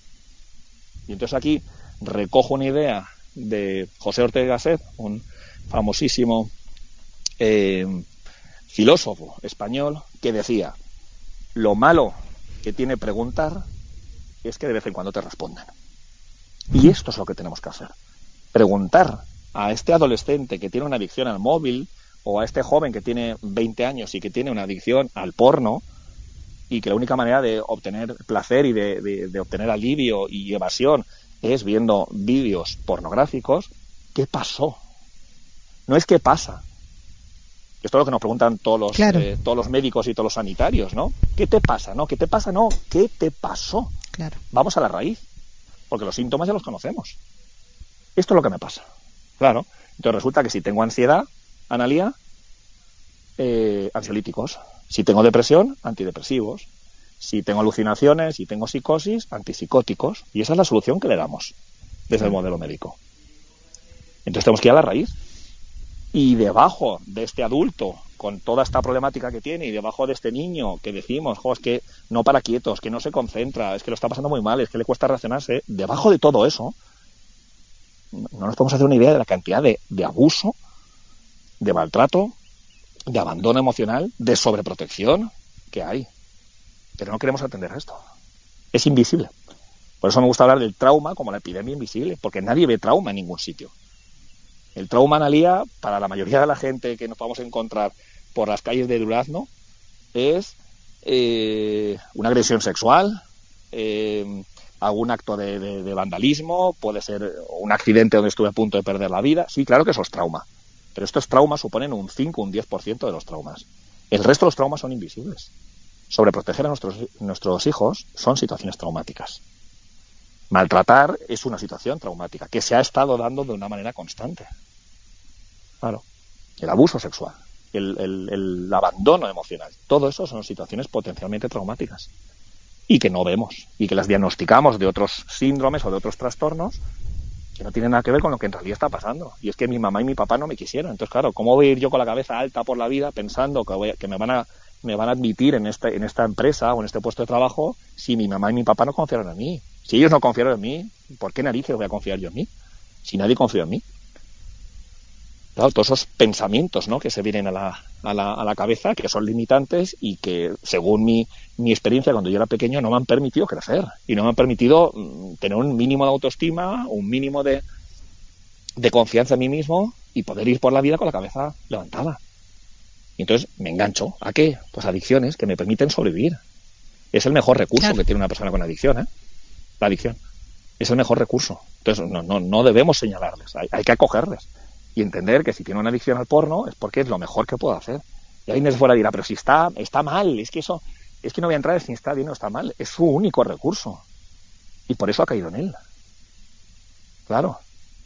Y entonces aquí recojo una idea de José Ortega y Gasset, un famosísimo eh, filósofo español, que decía, lo malo que tiene preguntar es que de vez en cuando te responden. Y esto es lo que tenemos que hacer. Preguntar a este adolescente que tiene una adicción al móvil o a este joven que tiene veinte años y que tiene una adicción al porno y que la única manera de obtener placer y de, de, de obtener alivio y evasión es viendo vídeos pornográficos, ¿qué pasó? No es qué pasa. Esto es lo que nos preguntan todos los, Claro. eh, todos los médicos y todos los sanitarios, ¿no? ¿Qué te pasa? No, ¿qué te pasa? No, ¿qué te pasó? Claro. Vamos a la raíz. Porque los síntomas ya los conocemos. Esto es lo que me pasa. Claro. Entonces resulta que si tengo ansiedad, Analía, eh, ansiolíticos. Si tengo depresión, antidepresivos. Si tengo alucinaciones, si tengo psicosis, antipsicóticos. Y esa es la solución que le damos desde el modelo médico. Entonces tenemos que ir a la raíz. Y debajo de este adulto, con toda esta problemática que tiene, y debajo de este niño que decimos, jo, es que no para quietos, que no se concentra, es que lo está pasando muy mal, es que le cuesta reaccionarse, debajo de todo eso, no nos podemos hacer una idea de la cantidad de, de abuso, de maltrato, de abandono emocional, de sobreprotección que hay. Pero no queremos atender a esto. Es invisible. Por eso me gusta hablar del trauma como la epidemia invisible, porque nadie ve trauma en ningún sitio. El trauma, Analía, para la mayoría de la gente que nos vamos a encontrar por las calles de Durazno, es eh, una agresión sexual, eh, algún acto de, de, de vandalismo, puede ser un accidente donde estuve a punto de perder la vida. Sí, claro que eso es trauma. Pero estos traumas suponen un cinco, un diez por ciento de los traumas. El resto de los traumas son invisibles. Sobreproteger a nuestros, nuestros hijos son situaciones traumáticas. Maltratar es una situación traumática que se ha estado dando de una manera constante. Claro. El abuso sexual, el, el, el abandono emocional, todo eso son situaciones potencialmente traumáticas y que no vemos y que las diagnosticamos de otros síndromes o de otros trastornos que no tienen nada que ver con lo que en realidad está pasando. Y es que mi mamá y mi papá no me quisieron. Entonces, claro, ¿cómo voy a ir yo con la cabeza alta por la vida pensando que, voy a, que me van a me van a admitir en, este, en esta empresa o en este puesto de trabajo si mi mamá y mi papá no confiaron en mí? Si ellos no confiaron en mí, ¿por qué narices voy a confiar yo en mí? Si nadie confía en mí. Claro, todos esos pensamientos, ¿no?, que se vienen a la, a la, a la cabeza, que son limitantes y que, según mi, mi experiencia cuando yo era pequeño, no me han permitido crecer y no me han permitido mm, tener un mínimo de autoestima, un mínimo de, de confianza en mí mismo y poder ir por la vida con la cabeza levantada. Y entonces me engancho. ¿A qué? Pues adicciones que me permiten sobrevivir. Es el mejor recurso claro. que tiene una persona con adicción, ¿eh? La adicción. Es el mejor recurso. Entonces no, no, no debemos señalarles, hay, hay que acogerles. Y entender que si tiene una adicción al porno es porque es lo mejor que puedo hacer. Y alguien desde fuera dirá, pero si está, está mal, es que eso, es que no voy a entrar en si está bien o está mal. Es su único recurso. Y por eso ha caído en él. Claro.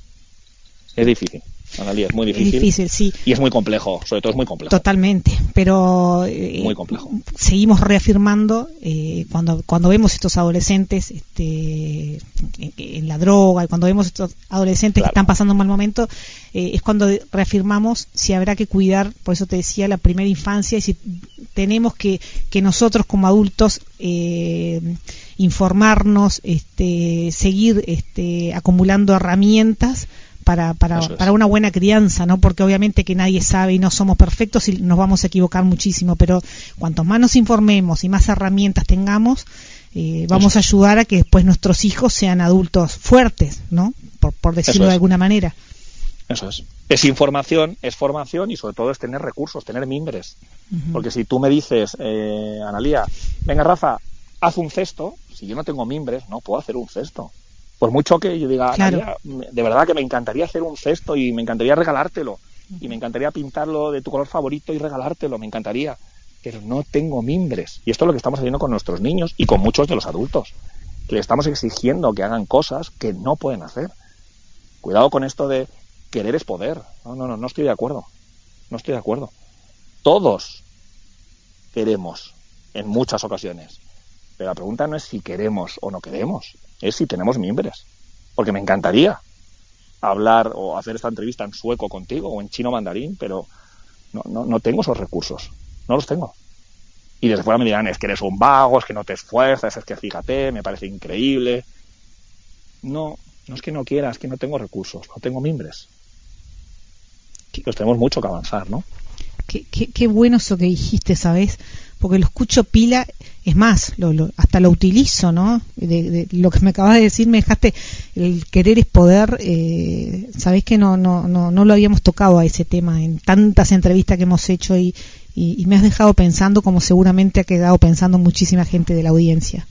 Es difícil. Analía, es muy difícil. Es difícil, sí. Y es muy complejo, sobre todo es muy complejo. Totalmente, pero eh, muy complejo. Seguimos reafirmando eh, cuando cuando vemos estos adolescentes este, en, en la droga y cuando vemos estos adolescentes claro. que están pasando un mal momento, eh, es cuando reafirmamos si habrá que cuidar, por eso te decía, la primera infancia y si tenemos que, que nosotros como adultos eh, informarnos, este, seguir este, acumulando herramientas para para, para una buena crianza, ¿no? Porque obviamente que nadie sabe y no somos perfectos y nos vamos a equivocar muchísimo, pero cuanto más nos informemos y más herramientas tengamos, eh, vamos a ayudar a que después nuestros hijos sean adultos fuertes, ¿no? Por, por decirlo de alguna manera. Eso es. Es información, es formación y sobre todo es tener recursos, tener mimbres. Uh-huh. Porque si tú me dices, eh, Analía, venga Rafa, haz un cesto, si yo no tengo mimbres, no puedo hacer un cesto. Por mucho que yo diga, claro. Analía, de verdad que me encantaría hacer un cesto y me encantaría regalártelo. Uh-huh. Y me encantaría pintarlo de tu color favorito y regalártelo, me encantaría. Pero no tengo mimbres. Y esto es lo que estamos haciendo con nuestros niños y con muchos de los adultos. Que le estamos exigiendo que hagan cosas que no pueden hacer. Cuidado con esto de querer es poder. No, no, no, no estoy de acuerdo. No estoy de acuerdo. Todos queremos en muchas ocasiones. Pero la pregunta no es si queremos o no queremos, es si tenemos mimbres. Porque me encantaría hablar o hacer esta entrevista en sueco contigo o en chino mandarín, pero no, no, no tengo esos recursos. No los tengo. Y desde fuera me dirán, es que eres un vago, es que no te esfuerzas, es que fíjate, me parece increíble. No, no es que no quiera, es que no tengo recursos, no tengo mimbres. Pues tenemos mucho que avanzar, ¿no? Qué, qué, qué bueno eso que dijiste, ¿sabes? Porque lo escucho pila, es más, lo, lo, hasta lo utilizo, ¿no? De, de, lo que me acabas de decir, me dejaste, el querer es poder, eh, sabés que no, no, no, no lo habíamos tocado a ese tema en tantas entrevistas que hemos hecho y, y, y me has dejado pensando como seguramente ha quedado pensando muchísima gente de la audiencia.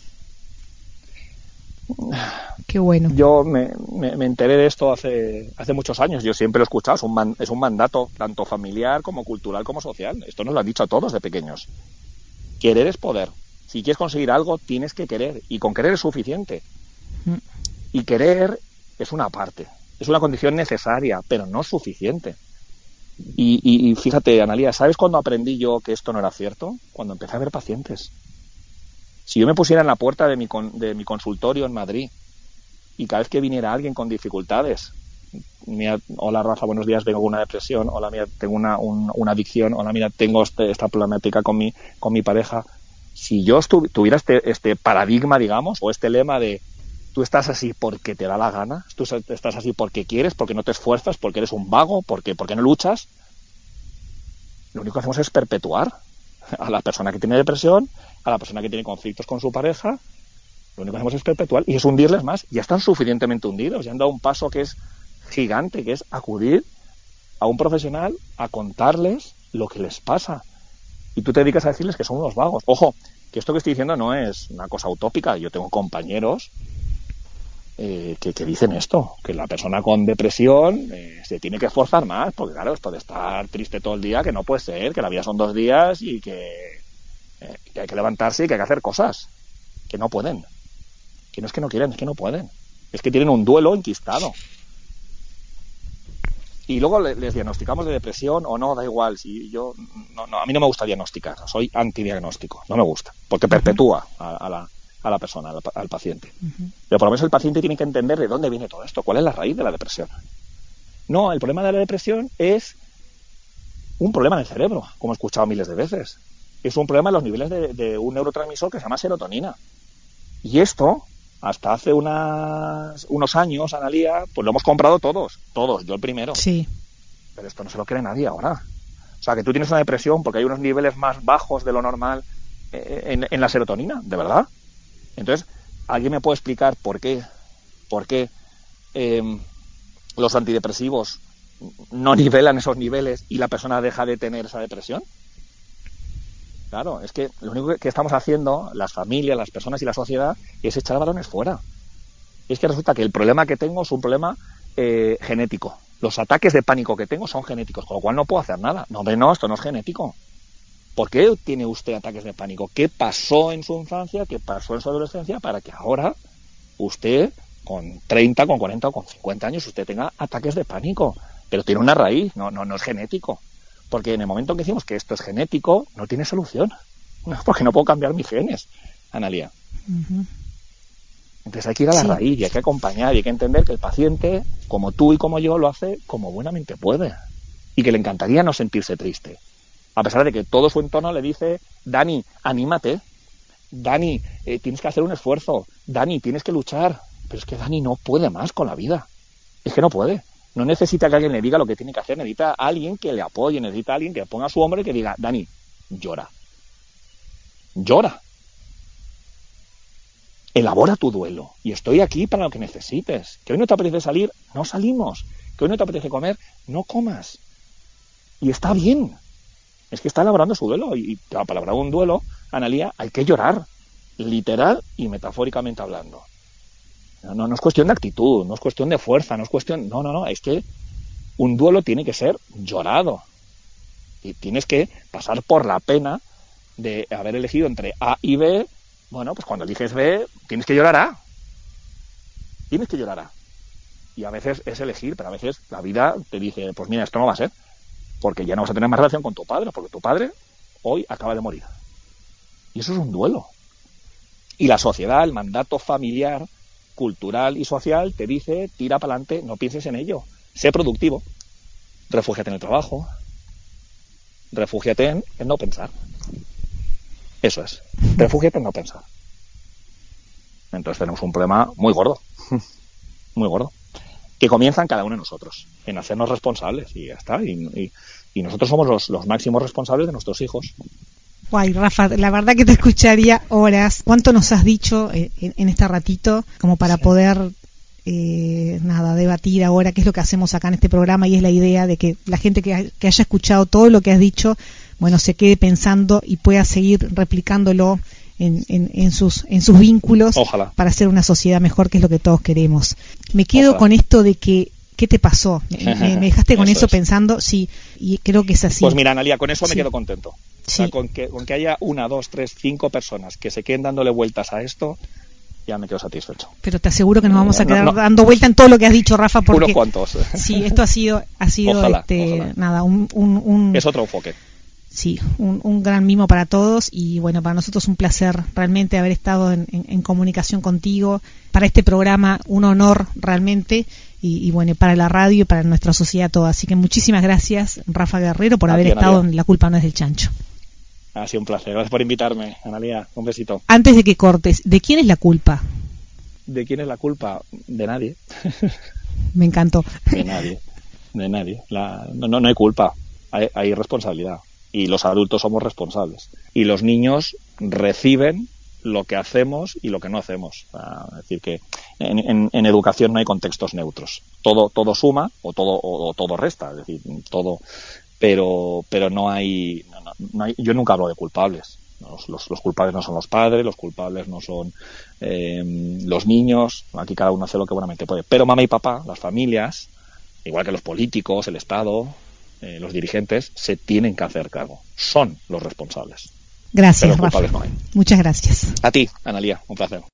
Qué bueno. Yo me, me, me enteré de esto hace hace muchos años. Yo siempre lo he escuchado. Es un, man, es un mandato tanto familiar como cultural como social. Esto nos lo han dicho a todos de pequeños. Querer es poder. Si quieres conseguir algo, tienes que querer. Y con querer es suficiente. Mm. Y querer es una parte. Es una condición necesaria, pero no suficiente. Y, y, y fíjate, Analía, ¿sabes cuándo aprendí yo que esto no era cierto? Cuando empecé a ver pacientes. Si yo me pusiera en la puerta de mi, con, de mi consultorio en Madrid y cada vez que viniera alguien con dificultades, mira, hola Rafa, buenos días, vengo con una depresión, hola, mira, tengo una, un, una adicción, hola, mira, tengo este, esta problemática con mi, con mi pareja. Si yo estu- tuviera este, este paradigma, digamos, o este lema de tú estás así porque te da la gana, tú estás así porque quieres, porque no te esfuerzas, porque eres un vago, porque, porque no luchas, lo único que hacemos es perpetuar a la persona que tiene depresión, a la persona que tiene conflictos con su pareja. Lo único que hacemos es perpetuar y es hundirles más. Ya están suficientemente hundidos, ya han dado un paso que es gigante, que es acudir a un profesional a contarles lo que les pasa. Y tú te dedicas a decirles que son unos vagos. Ojo, que esto que estoy diciendo no es una cosa utópica. Yo tengo compañeros eh, que, que dicen esto, que la persona con depresión eh, se tiene que esforzar más, porque claro, esto de estar triste todo el día, que no puede ser, que la vida son dos días y que, eh, que hay que levantarse y que hay que hacer cosas, que no pueden. Que no es que no quieren, es que no pueden. Es que tienen un duelo enquistado. Y luego les diagnosticamos de depresión o no, da igual. Si yo no, no, a mí no me gusta diagnosticar, soy antidiagnóstico, no me gusta, porque perpetúa a, a, la, a la persona, al, al paciente. Uh-huh. Pero por lo menos el paciente tiene que entender de dónde viene todo esto, cuál es la raíz de la depresión. No, el problema de la depresión es un problema en el cerebro, como he escuchado miles de veces. Es un problema en los niveles de, de un neurotransmisor que se llama serotonina. Y esto, hasta hace unas, unos años, Analía, pues lo hemos comprado todos, todos, yo el primero. Sí. Pero esto no se lo cree nadie ahora. O sea, que tú tienes una depresión porque hay unos niveles más bajos de lo normal en, en la serotonina, ¿de verdad? Entonces, ¿alguien me puede explicar por qué, por qué eh, los antidepresivos no nivelan esos niveles y la persona deja de tener esa depresión? Claro, es que lo único que estamos haciendo, las familias, las personas y la sociedad, es echar balones fuera. Es que resulta que el problema que tengo es un problema eh, genético. Los ataques de pánico que tengo son genéticos, con lo cual no puedo hacer nada. No, hombre, no, esto no es genético. ¿Por qué tiene usted ataques de pánico? ¿Qué pasó en su infancia, qué pasó en su adolescencia para que ahora usted, con treinta, con cuarenta o con cincuenta años, usted tenga ataques de pánico? Pero tiene una raíz, no, no, no es genético. Porque en el momento en que decimos que esto es genético, no tiene solución. No, porque no puedo cambiar mis genes, Analía. Uh-huh. Entonces hay que ir a la sí. raíz y hay que acompañar y hay que entender que el paciente, como tú y como yo, lo hace como buenamente puede. Y que le encantaría no sentirse triste. A pesar de que todo su entorno le dice, Dani, anímate. Dani, eh, tienes que hacer un esfuerzo. Dani, tienes que luchar. Pero es que Dani no puede más con la vida. Es que no puede. No necesita que alguien le diga lo que tiene que hacer. Necesita a alguien que le apoye. Necesita a alguien que ponga su hombro y que diga, Dani, llora. Llora. Elabora tu duelo. Y estoy aquí para lo que necesites. Que hoy no te apetece salir, no salimos. Que hoy no te apetece comer, no comas. Y está bien. Es que está elaborando su duelo. Y para elaborar un duelo, Analía, hay que llorar. Literal y metafóricamente hablando. No, no, no es cuestión de actitud, no es cuestión de fuerza, no es cuestión... No, no, no. Es que un duelo tiene que ser llorado. Y tienes que pasar por la pena de haber elegido entre A y B. Bueno, pues cuando eliges B, tienes que llorar A. Tienes que llorar A. Y a veces es elegir, pero a veces la vida te dice, pues mira, esto no va a ser. Porque ya no vas a tener más relación con tu padre, porque tu padre hoy acaba de morir. Y eso es un duelo. Y la sociedad, el mandato familiar, cultural y social te dice, tira para adelante, no pienses en ello. Sé productivo. Refúgiate en el trabajo. Refúgiate en, en no pensar. Eso es. Refúgiate en no pensar. Entonces tenemos un problema muy gordo. Muy gordo. Que comienza en cada uno de nosotros, en hacernos responsables y ya está. Y, y, y nosotros somos los, los máximos responsables de nuestros hijos. Guay, Rafa, la verdad que te escucharía horas. ¿Cuánto nos has dicho en, en este ratito como para sí. poder eh, nada debatir ahora qué es lo que hacemos acá en este programa? Y es la idea de que la gente que, que haya escuchado todo lo que has dicho, bueno, se quede pensando y pueda seguir replicándolo En, en, en sus en sus vínculos. Ojalá. Para hacer una sociedad mejor, que es lo que todos queremos. Me quedo Ojalá. con esto de que ¿qué te pasó? Me, me, me dejaste con eso, eso pensando, sí, y creo que es así. Pues mira, Analía, con eso sí. me quedo contento. Sí. O sea, con que, con que haya una, dos, tres, cinco personas que se queden dándole vueltas a esto, ya me quedo satisfecho. Pero te aseguro que nos vamos a quedar no, no. dando vuelta en todo lo que has dicho, Rafa, porque unos cuantos. Sí, esto ha sido ha sido ojalá, este ojalá. nada, un, un, un es otro enfoque. Sí, un, un gran mimo para todos y bueno, para nosotros un placer realmente haber estado en, en, en comunicación contigo. Para este programa un honor realmente y, y bueno, para la radio y para nuestra sociedad toda. Así que muchísimas gracias, Rafa Guerrero, por A haber ti, estado Analía. en La Culpa No Es del Chancho. Ha sido un placer. Gracias por invitarme, Analía. Un besito. Antes de que cortes, ¿de quién es la culpa? ¿De quién es la culpa? De nadie. Me encantó. De nadie. De nadie. La, no, no, no hay culpa. Hay, hay responsabilidad. y los adultos somos responsables. Y los niños reciben lo que hacemos y lo que no hacemos. O sea, es decir, que en, en, en educación no hay contextos neutros. Todo todo suma o todo o, o todo resta, es decir, todo, pero pero no hay, no, no hay yo nunca hablo de culpables. Los, los, los culpables no son los padres, los culpables no son eh, los niños. Aquí cada uno hace lo que buenamente puede. Pero mamá y papá, las familias, igual que los políticos, el Estado, eh, los dirigentes, se tienen que hacer cargo. Son los responsables. Gracias, Rafa. No hay. Muchas gracias. A ti, Analía, un placer.